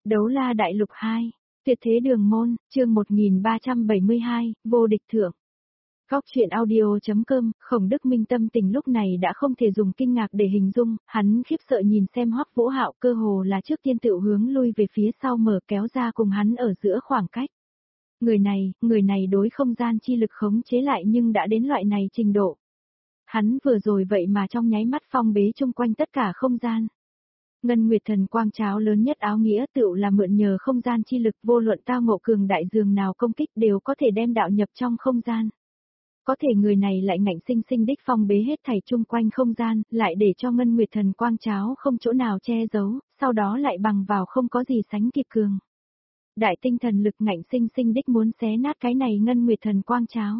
Đấu la đại lục 2, tuyệt thế đường môn, chương 1372, vô địch thượng. Góc truyện audio.com, Khổng Đức Minh tâm tình lúc này đã không thể dùng kinh ngạc để hình dung, hắn khiếp sợ nhìn xem Hoắc Vũ Hạo cơ hồ là trước tiên tự hướng lui về phía sau mở kéo ra cùng hắn ở giữa khoảng cách. Người này đối không gian chi lực khống chế lại nhưng đã đến loại này trình độ. Hắn vừa rồi vậy mà trong nháy mắt phong bế chung quanh tất cả không gian. Ngân Nguyệt Thần Quang Cháo lớn nhất áo nghĩa tựu là mượn nhờ không gian chi lực vô luận tao ngộ cường đại dường nào công kích đều có thể đem đạo nhập trong không gian. Có thể người này lại ngạnh sinh sinh đích phong bế hết thảy chung quanh không gian, lại để cho Ngân Nguyệt Thần Quang Cháo không chỗ nào che giấu, sau đó lại bằng vào không có gì sánh kịp cường. Đại tinh thần lực ngạnh sinh sinh đích muốn xé nát cái này Ngân Nguyệt Thần Quang Cháo.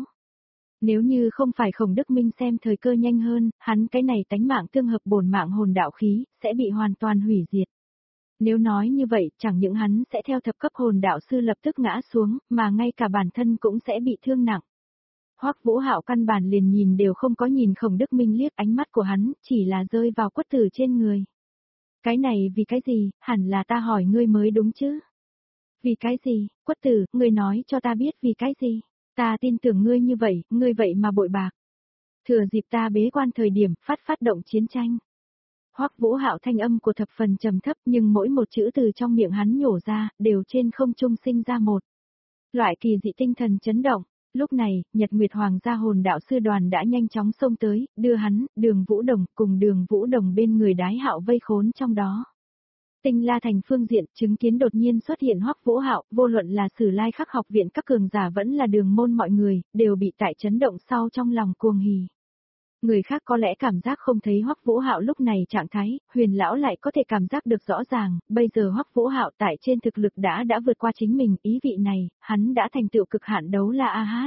Nếu như không phải Khổng Đức Minh xem thời cơ nhanh hơn, hắn cái này tánh mạng tương hợp bổn mạng hồn đạo khí, sẽ bị hoàn toàn hủy diệt. Nếu nói như vậy, chẳng những hắn sẽ theo thập cấp hồn đạo sư lập tức ngã xuống, mà ngay cả bản thân cũng sẽ bị thương nặng. Hoắc Vũ Hạo căn bản liền nhìn đều không có nhìn Khổng Đức Minh liếc, ánh mắt của hắn chỉ là rơi vào Quất Tử trên người. Cái này vì cái gì, hẳn là ta hỏi ngươi mới đúng chứ? Vì cái gì, Quất Tử, ngươi nói cho ta biết vì cái gì? Ta tin tưởng ngươi như vậy, ngươi vậy mà bội bạc. Thừa dịp ta bế quan thời điểm, phát động chiến tranh. Hoắc Vũ Hạo thanh âm của thập phần trầm thấp nhưng mỗi một chữ từ trong miệng hắn nhổ ra, đều trên không trung sinh ra một loại kỳ dị tinh thần chấn động. Lúc này, Nhật Nguyệt Hoàng gia hồn đạo sư đoàn đã nhanh chóng xông tới, đưa hắn, Đường Vũ Đồng, cùng Đường Vũ Đồng bên người Đái Hạo vây khốn trong đó. Tinh La Thành phương diện, chứng kiến đột nhiên xuất hiện Hoắc Vũ Hạo, vô luận là Sử Lai Khắc học viện các cường giả vẫn là đường môn mọi người, đều bị tại chấn động sau trong lòng cuồng hỉ. Người khác có lẽ cảm giác không thấy Hoắc Vũ Hạo lúc này trạng thái, Huyền lão lại có thể cảm giác được rõ ràng, bây giờ Hoắc Vũ Hạo tại trên thực lực đã vượt qua chính mình, ý vị này, hắn đã thành tựu cực hạn đấu la AH.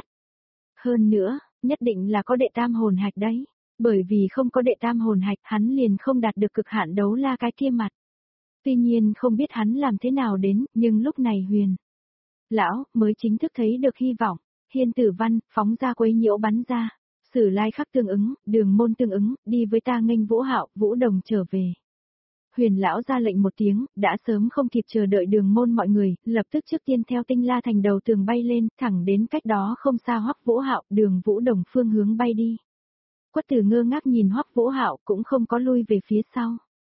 Hơn nữa, nhất định là có đệ tam hồn hạch đấy, bởi vì không có đệ tam hồn hạch, hắn liền không đạt được cực hạn đấu la cái kia mặt. Tuy nhiên không biết hắn làm thế nào đến, nhưng lúc này Huyền lão mới chính thức thấy được hy vọng. Hiên Tử Văn phóng ra quấy nhiễu bắn ra, Sử Lai Khắc tương ứng, Đường môn tương ứng, đi với ta nghênh Vũ Hạo, Vũ Đồng trở về. Huyền lão ra lệnh một tiếng, đã sớm không kịp chờ đợi đường môn mọi người, lập tức trước tiên theo Tinh La Thành đầu tường bay lên, thẳng đến cách đó không xa Hoắc Vũ Hạo, Đường Vũ Đồng phương hướng bay đi. Quất Tử ngơ ngác nhìn Hoắc Vũ Hạo cũng không có lui về phía sau.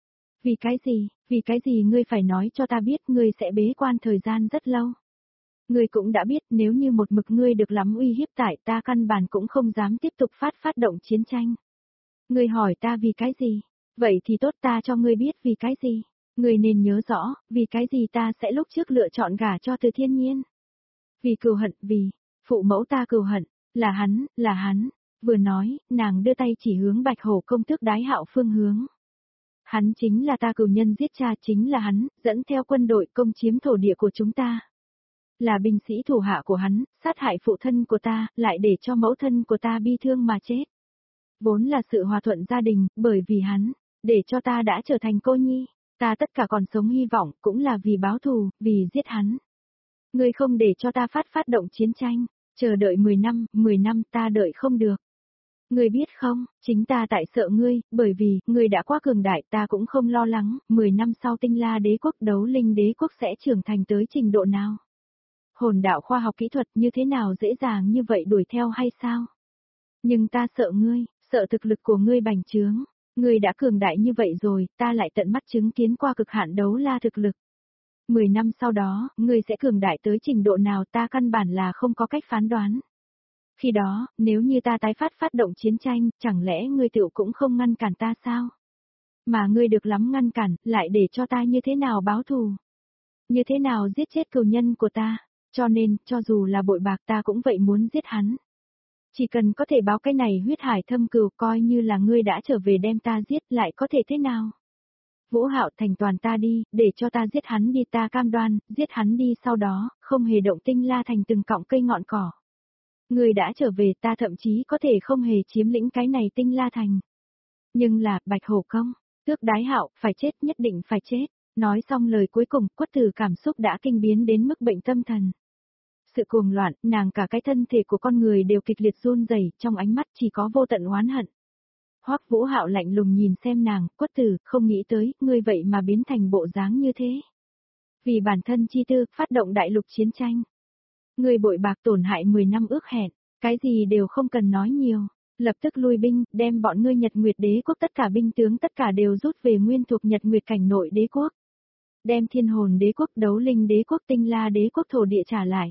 Vì cái gì ngươi phải nói cho ta biết ngươi sẽ bế quan thời gian rất lâu. Ngươi cũng đã biết nếu như một mực ngươi được lắm uy hiếp tại ta căn bản cũng không dám tiếp tục phát động chiến tranh. Ngươi hỏi ta vì cái gì? Vậy thì tốt, ta cho ngươi biết vì cái gì. Ngươi nên nhớ rõ, vì cái gì ta sẽ lúc trước lựa chọn gả cho Từ Thiên Nhiên. Vì cừu hận, vì phụ mẫu ta cừu hận, là hắn. Vừa nói, nàng đưa tay chỉ hướng Bạch Hổ công tước Đái Hạo phương hướng. Hắn chính là ta cừu nhân giết cha, chính là hắn, dẫn theo quân đội công chiếm thổ địa của chúng ta. Là binh sĩ thủ hạ của hắn, sát hại phụ thân của ta, lại để cho mẫu thân của ta bi thương mà chết. Vốn là sự hòa thuận gia đình, bởi vì hắn, để cho ta đã trở thành cô nhi, ta tất cả còn sống hy vọng, cũng là vì báo thù, vì giết hắn. Ngươi không để cho ta phát động chiến tranh, chờ đợi 10 năm ta đợi không được. Ngươi biết không, chính ta tại sợ ngươi, bởi vì, ngươi đã quá cường đại, ta cũng không lo lắng, 10 năm sau Tinh La đế quốc đấu linh đế quốc sẽ trưởng thành tới trình độ nào. Hồn đạo khoa học kỹ thuật như thế nào dễ dàng như vậy đuổi theo hay sao? Nhưng ta sợ ngươi, sợ thực lực của ngươi bành trướng, ngươi đã cường đại như vậy rồi, ta lại tận mắt chứng kiến qua cực hạn đấu la thực lực. 10 năm sau đó, ngươi sẽ cường đại tới trình độ nào ta căn bản là không có cách phán đoán. Khi đó, nếu như ta tái phát động chiến tranh, chẳng lẽ ngươi tựu cũng không ngăn cản ta sao? Mà ngươi được lắm ngăn cản, lại để cho ta như thế nào báo thù? Như thế nào giết chết cừu nhân của ta? Cho nên, cho dù là bội bạc ta cũng vậy muốn giết hắn. Chỉ cần có thể báo cái này huyết hải thâm cừu, coi như là ngươi đã trở về đem ta giết, lại có thể thế nào? Vũ Hạo, thành toàn ta đi, để cho ta giết hắn đi, ta cam đoan, giết hắn đi, sau đó, không hề động Tinh La Thành từng cọng cây ngọn cỏ. Ngươi đã trở về, ta thậm chí có thể không hề chiếm lĩnh cái này Tinh La Thành. Nhưng là, Bạch Hổ công, tước Đái Hạo, phải chết, nhất định phải chết. Nói xong lời cuối cùng, Quất Tử cảm xúc đã kinh biến đến mức bệnh tâm thần. Sự cuồng loạn, nàng cả cái thân thể của con người đều kịch liệt run rẩy, trong ánh mắt chỉ có vô tận oán hận. Hoắc Vũ Hạo lạnh lùng nhìn xem nàng, Quất Tử, không nghĩ tới, ngươi vậy mà biến thành bộ dáng như thế. Vì bản thân chi tư, phát động đại lục chiến tranh. Ngươi bội bạc tổn hại 10 năm ước hẹn, cái gì đều không cần nói nhiều. Lập tức lui binh, đem bọn ngươi Nhật Nguyệt đế quốc tất cả binh tướng tất cả đều rút về nguyên thuộc Nhật Nguyệt cảnh nội đế quốc. Đem Thiên Hồn đế quốc, Đấu Linh đế quốc, Tinh La đế quốc thổ địa trả lại.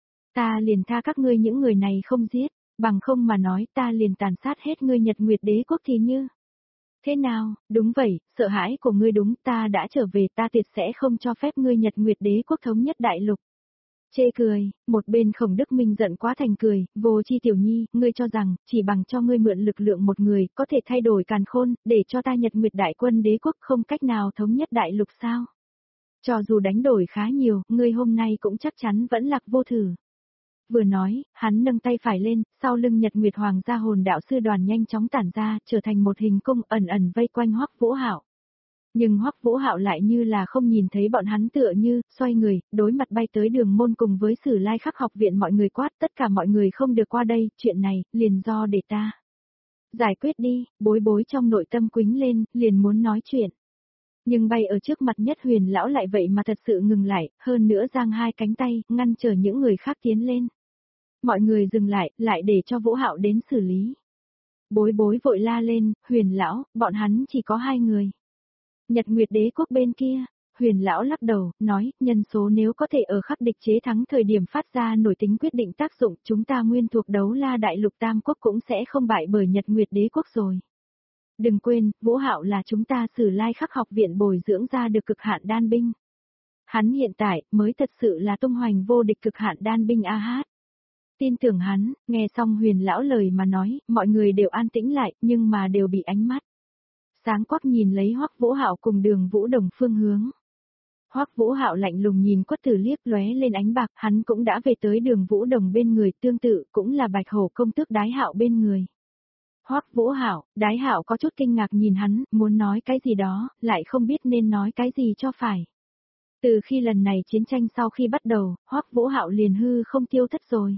Ta liền tha các ngươi những người này không giết, bằng không mà nói ta liền tàn sát hết ngươi Nhật Nguyệt đế quốc thì như. Thế nào, đúng vậy, sợ hãi của ngươi đúng, ta đã trở về, ta tuyệt sẽ không cho phép ngươi Nhật Nguyệt đế quốc thống nhất đại lục. Chê cười, một bên Khổng Đức Minh giận quá thành cười, Vô Chi tiểu nhi, ngươi cho rằng, chỉ bằng cho ngươi mượn lực lượng một người, có thể thay đổi càn khôn, để cho ta Nhật Nguyệt đại quân đế quốc không cách nào thống nhất đại lục sao? Cho dù đánh đổi khá nhiều, ngươi hôm nay cũng chắc chắn vẫn lạc vô thử. Vừa nói, hắn nâng tay phải lên, sau lưng Nhật Nguyệt Hoàng gia hồn đạo sư đoàn nhanh chóng tản ra, trở thành một hình cung ẩn ẩn vây quanh Hoắc Vũ Hạo. Nhưng Hoắc Vũ Hạo lại như là không nhìn thấy bọn hắn tựa như, xoay người, đối mặt bay tới Đường Môn cùng với Sử Lai Khắc học viện mọi người quát, tất cả mọi người không được qua đây, chuyện này, liền do để ta giải quyết đi, bối bối trong nội tâm quính lên, liền muốn nói chuyện. Nhưng bay ở trước mặt Nhất Huyền lão lại vậy mà thật sự ngừng lại, hơn nữa giang hai cánh tay, ngăn trở những người khác tiến lên. Mọi người dừng lại để cho Vũ Hạo đến xử lý. Bối bối vội la lên, Huyền lão, bọn hắn chỉ có 2 người. Nhật Nguyệt đế quốc bên kia, Huyền lão lắc đầu, nói, nhân số nếu có thể ở khắc địch chế thắng thời điểm phát ra nổi tính quyết định tác dụng, chúng ta nguyên thuộc Đấu La đại lục Tam quốc cũng sẽ không bại bởi Nhật Nguyệt đế quốc rồi. Đừng quên, Vũ Hạo là chúng ta Sử Lai Khắc học viện bồi dưỡng ra được cực hạn đan binh. Hắn hiện tại mới thật sự là tung hoành vô địch cực hạn đan binh a hát. Tin tưởng hắn, nghe xong Huyền lão lời mà nói, mọi người đều an tĩnh lại, nhưng mà đều bị ánh mắt sáng quắc nhìn lấy Hoắc Vũ Hạo cùng Đường Vũ Đồng phương hướng. Hoắc Vũ Hạo lạnh lùng nhìn Quất Tử liếc lóe lên ánh bạc, hắn cũng đã về tới Đường Vũ Đồng bên người, tương tự cũng là Bạch Hổ công tước Đái Hạo bên người. Hoắc Vũ Hạo, Đái Hạo có chút kinh ngạc nhìn hắn, muốn nói cái gì đó, lại không biết nên nói cái gì cho phải. Từ khi lần này chiến tranh sau khi bắt đầu, Hoắc Vũ Hạo liền hư không tiêu thất rồi.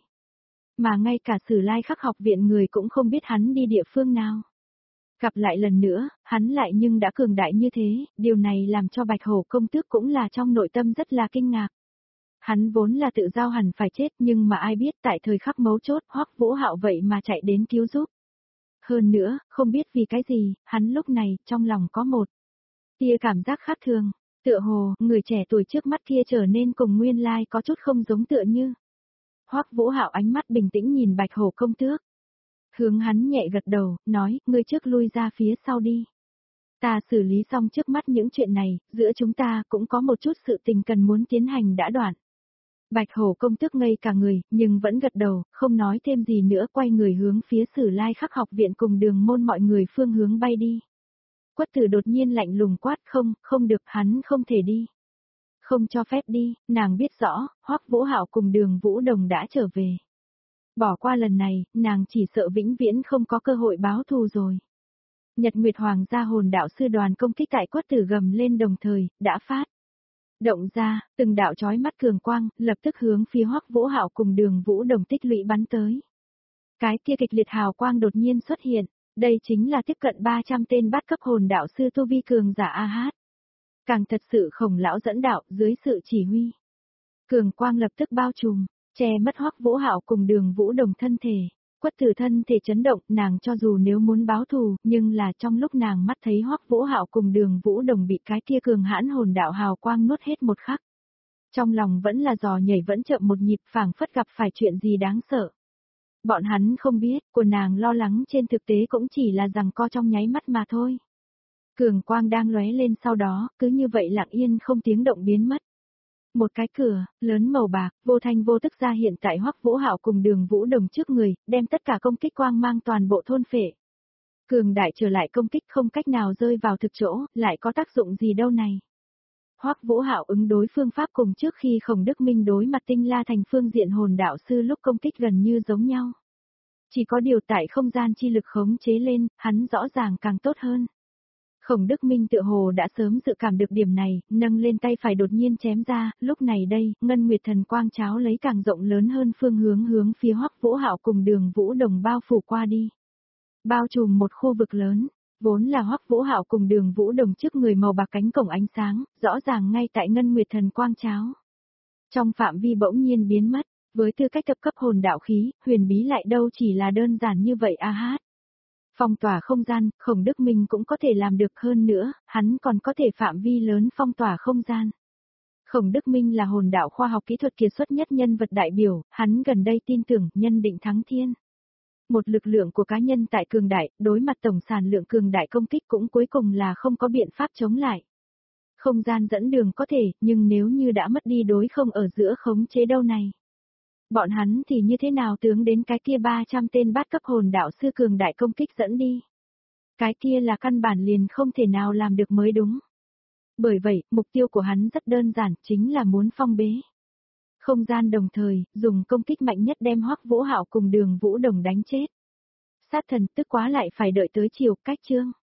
Mà ngay cả Sử Lai Khắc học viện người cũng không biết hắn đi địa phương nào. Gặp lại lần nữa, hắn lại nhưng đã cường đại như thế, điều này làm cho Bạch Hổ công tước cũng là trong nội tâm rất là kinh ngạc. Hắn vốn là tự giao hẳn phải chết, nhưng mà ai biết tại thời khắc mấu chốt Hoắc Vũ Hạo vậy mà chạy đến cứu giúp. Hơn nữa, không biết vì cái gì, hắn lúc này, trong lòng có một tia cảm giác khác thường, tựa hồ, người trẻ tuổi trước mắt kia trở nên cùng nguyên lai có chút không giống tựa như. Hoắc Vũ Hạo ánh mắt bình tĩnh nhìn Bạch Hổ công tước. Hướng hắn nhẹ gật đầu, nói, ngươi trước lui ra phía sau đi. Ta xử lý xong trước mắt những chuyện này, giữa chúng ta cũng có một chút sự tình cần muốn tiến hành đã đoạn. Bạch Hổ công tước ngây cả người, nhưng vẫn gật đầu, không nói thêm gì nữa, quay người hướng phía Sử Lai Khắc học viện cùng Đường Môn mọi người phương hướng bay đi. Quất Tử đột nhiên lạnh lùng quát, không được, hắn không thể đi. Không cho phép đi, nàng biết rõ, Hoắc Vũ Hạo cùng Đường Vũ Đồng đã trở về. Bỏ qua lần này, nàng chỉ sợ vĩnh viễn không có cơ hội báo thù rồi. Nhật Nguyệt Hoàng gia hồn đạo sư đoàn công kích tại Quất Tử gầm lên đồng thời, đã phát động ra, từng đạo chói mắt cường quang, lập tức hướng phía Hoắc Vũ Hạo cùng Đường Vũ Đồng tích lũy bắn tới. Cái kia kịch liệt hào quang đột nhiên xuất hiện, đây chính là tiếp cận 300 tên bát cấp hồn đạo sư tu vi cường giả a hát. Càng thật sự Khổng lão dẫn đạo, dưới sự chỉ huy. Cường quang lập tức bao trùm, che mất Hoắc Vũ Hạo cùng Đường Vũ Đồng thân thể. Quất Tử thân thể chấn động, nàng cho dù nếu muốn báo thù, nhưng là trong lúc nàng mắt thấy Hoắc Vũ Hạo cùng Đường Vũ Đồng bị cái kia cường hãn hồn đạo hào quang nuốt hết một khắc. Trong lòng vẫn là giò nhảy vẫn chậm một nhịp, phảng phất gặp phải chuyện gì đáng sợ. Bọn hắn không biết, của nàng lo lắng trên thực tế cũng chỉ là giằng co trong nháy mắt mà thôi. Cường quang đang lóe lên sau đó, cứ như vậy lặng yên không tiếng động biến mất. Một cái cửa, lớn màu bạc, vô thanh vô tức ra hiện tại Hoắc Vũ Hạo cùng Đường Vũ Đồng trước người, đem tất cả công kích quang mang toàn bộ thôn phệ. Cường đại trở lại công kích không cách nào rơi vào thực chỗ, lại có tác dụng gì đâu này. Hoắc Vũ Hạo ứng đối phương pháp cùng trước khi Khổng Đức Minh đối mặt Tinh La thành phương diện hồn đạo sư lúc công kích gần như giống nhau. Chỉ có điều tại không gian chi lực khống chế lên, hắn rõ ràng càng tốt hơn. Khổng Đức Minh tựa hồ đã sớm dự cảm được điểm này, nâng lên tay phải đột nhiên chém ra, lúc này đây, Ngân Nguyệt Thần Quang cháo lấy càng rộng lớn hơn phương hướng phía Hoắc Vũ Hạo cùng Đường Vũ Đồng bao phủ qua đi. Bao trùm một khu vực lớn, Vốn là Hoắc Vũ Hạo cùng Đường Vũ Đồng trước người màu bạc cánh cổng ánh sáng, rõ ràng ngay tại Ngân Nguyệt Thần Quang Cháo. Trong phạm vi bỗng nhiên biến mất, với tư cách cấp hồn đạo khí, huyền bí lại đâu chỉ là đơn giản như vậy a hát. Phong tỏa không gian, Khổng Đức Minh cũng có thể làm được hơn nữa, hắn còn có thể phạm vi lớn phong tỏa không gian. Khổng Đức Minh là hồn đạo khoa học kỹ thuật kiệt xuất nhất nhân vật đại biểu, hắn gần đây tin tưởng nhân định thắng thiên. Một lực lượng của cá nhân tại cường đại, đối mặt tổng sản lượng cường đại công kích cũng cuối cùng là không có biện pháp chống lại. Không gian dẫn đường có thể, nhưng nếu như đã mất đi đối không ở giữa khống chế đâu này. Bọn hắn thì như thế nào tướng đến cái kia 300 tên bát cấp hồn đạo sư cường đại công kích dẫn đi. Cái kia là căn bản liền không thể nào làm được mới đúng. Bởi vậy, mục tiêu của hắn rất đơn giản, chính là muốn phong bế. Không gian đồng thời, dùng công kích mạnh nhất đem Hoắc Vũ Hạo cùng Đường Vũ Đồng đánh chết. Sát thần tức quá lại phải đợi tới chiều cách chương.